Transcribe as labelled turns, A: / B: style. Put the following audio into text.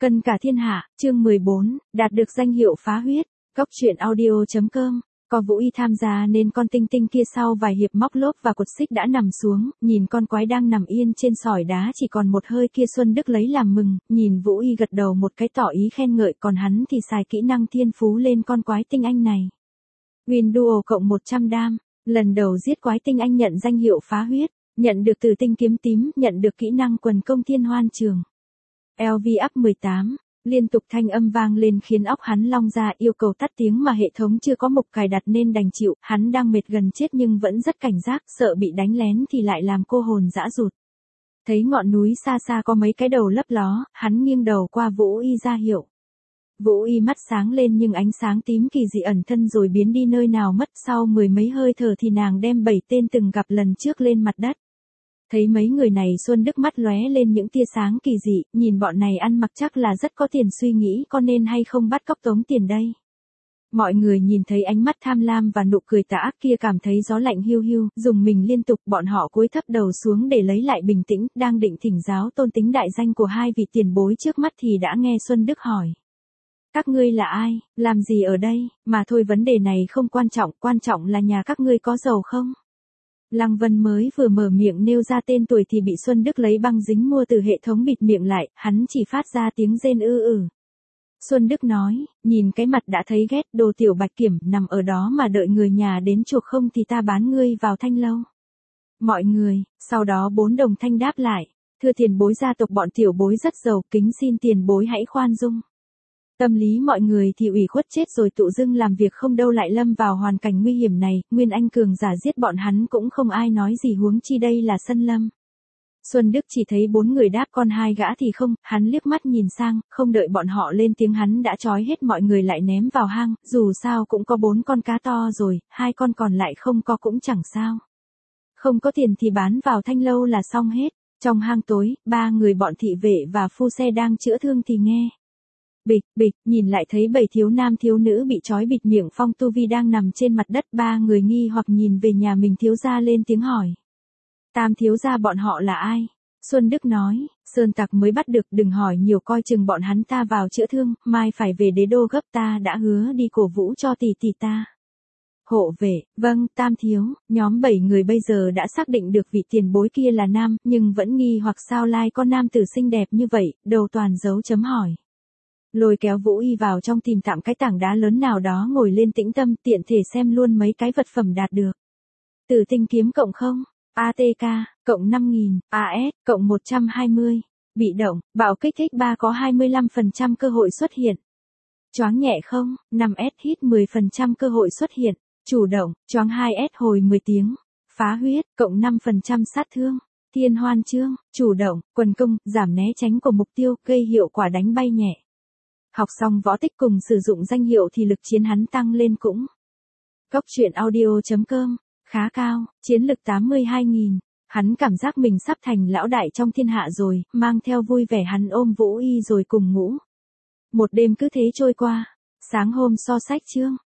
A: Cân cả thiên hạ, chương 14, đạt được danh hiệu phá huyết. Cốc truyện audio.com. Có Vũ Y tham gia nên con tinh tinh kia sau vài hiệp móc lốp và cột xích đã nằm xuống, nhìn con quái đang nằm yên trên sỏi đá chỉ còn một hơi kia Xuân Đức lấy làm mừng, nhìn Vũ Y gật đầu một cái tỏ ý khen ngợi, còn hắn thì xài kỹ năng thiên phú lên con quái tinh anh này. Win Duo cộng 100 đam, lần đầu giết quái tinh anh nhận danh hiệu phá huyết, nhận được từ tinh kiếm tím, nhận được kỹ năng quần công thiên hoan trường. LV up 18, liên tục thanh âm vang lên khiến óc hắn long ra, yêu cầu tắt tiếng mà hệ thống chưa có mục cài đặt nên đành chịu, hắn đang mệt gần chết nhưng vẫn rất cảnh giác, sợ bị đánh lén thì lại làm cô hồn dã rụt. Thấy ngọn núi xa xa có mấy cái đầu lấp ló, hắn nghiêng đầu qua Vũ Y ra hiệu. Vũ Y mắt sáng lên nhưng ánh sáng tím kỳ dị ẩn thân rồi biến đi nơi nào mất, sau mười mấy hơi thở thì nàng đem 7 tên từng gặp lần trước lên mặt đất. Thấy mấy người này Xuân Đức mắt lóe lên những tia sáng kỳ dị, nhìn bọn này ăn mặc chắc là rất có tiền, suy nghĩ có nên hay không bắt cóc tống tiền đây. Mọi người nhìn thấy ánh mắt tham lam và nụ cười tà ác kia cảm thấy gió lạnh hiu hiu, dùng mình liên tục, bọn họ cúi thấp đầu xuống để lấy lại bình tĩnh, đang định thỉnh giáo tôn tính đại danh của hai vị tiền bối trước mắt thì đã nghe Xuân Đức hỏi. Các ngươi là ai, làm gì ở đây, mà thôi vấn đề này không quan trọng là nhà các ngươi có giàu không? Lăng Vân mới vừa mở miệng nêu ra tên tuổi thì bị Xuân Đức lấy băng dính mua từ hệ thống bịt miệng lại, hắn chỉ phát ra tiếng rên ư. Xuân Đức nói, nhìn cái mặt đã thấy ghét, đồ tiểu bạch kiểm, nằm ở đó mà đợi người nhà đến chuộc không thì ta bán ngươi vào thanh lâu. Mọi người, sau đó 4 đồng thanh đáp lại, thưa tiền bối gia tộc bọn tiểu bối rất giàu, kính xin tiền bối hãy khoan dung. Tâm lý mọi người thì ủy khuất chết rồi, tự dưng làm việc không đâu lại lâm vào hoàn cảnh nguy hiểm này, Nguyên Anh cường giả giết bọn hắn cũng không ai nói gì, huống chi đây là sân lâm. Xuân Đức chỉ thấy 4 người đáp, con 2 gã thì không, hắn liếc mắt nhìn sang, không đợi bọn họ lên tiếng hắn đã trói hết mọi người lại ném vào hang, dù sao cũng có 4 con cá to rồi, 2 con còn lại không có cũng chẳng sao. Không có tiền thì bán vào thanh lâu là xong hết. Trong hang tối, 3 người bọn thị vệ và phu xe đang chữa thương thì nghe. Bịch, nhìn lại thấy 7 thiếu nam thiếu nữ bị trói bịt miệng phong tu vi đang nằm trên mặt đất, 3 người nghi hoặc nhìn về nhà mình thiếu gia lên tiếng hỏi. Tam thiếu gia bọn họ là ai? Xuân Đức nói, sơn tặc mới bắt được, đừng hỏi nhiều, coi chừng bọn hắn ta vào chữa thương, mai phải về đế đô gấp, ta đã hứa đi cổ vũ cho tỷ tỷ ta. Hộ vệ, vâng, tam thiếu, nhóm 7 người bây giờ đã xác định được vị tiền bối kia là nam, nhưng vẫn nghi hoặc sao lai có nam tử xinh đẹp như vậy, đầu toàn dấu chấm hỏi. Lôi kéo Vũ Y vào trong tìm tạm cái tảng đá lớn nào đó ngồi lên tĩnh tâm, tiện thể xem luôn mấy cái vật phẩm đạt được. Tử tinh kiếm cộng 0, ATK, cộng 5000, AS, cộng 120, bị động, bạo kích thích 3 có 25% cơ hội xuất hiện. Choáng nhẹ 0, 5S hit 10% cơ hội xuất hiện. Chủ động, choáng 2S hồi 10 tiếng. Phá huyết, cộng 5% sát thương. Thiên hoan chương, chủ động, quần công, giảm né tránh của mục tiêu, gây hiệu quả đánh bay nhẹ. Học xong võ tích cùng sử dụng danh hiệu thì lực chiến hắn tăng lên cũng. Cốc truyện audio.com, khá cao, chiến lực 82.000. Hắn cảm giác mình sắp thành lão đại trong thiên hạ rồi, mang theo vui vẻ hắn ôm Vũ Y rồi cùng ngủ. Một đêm cứ thế trôi qua. Sáng hôm so sách chương.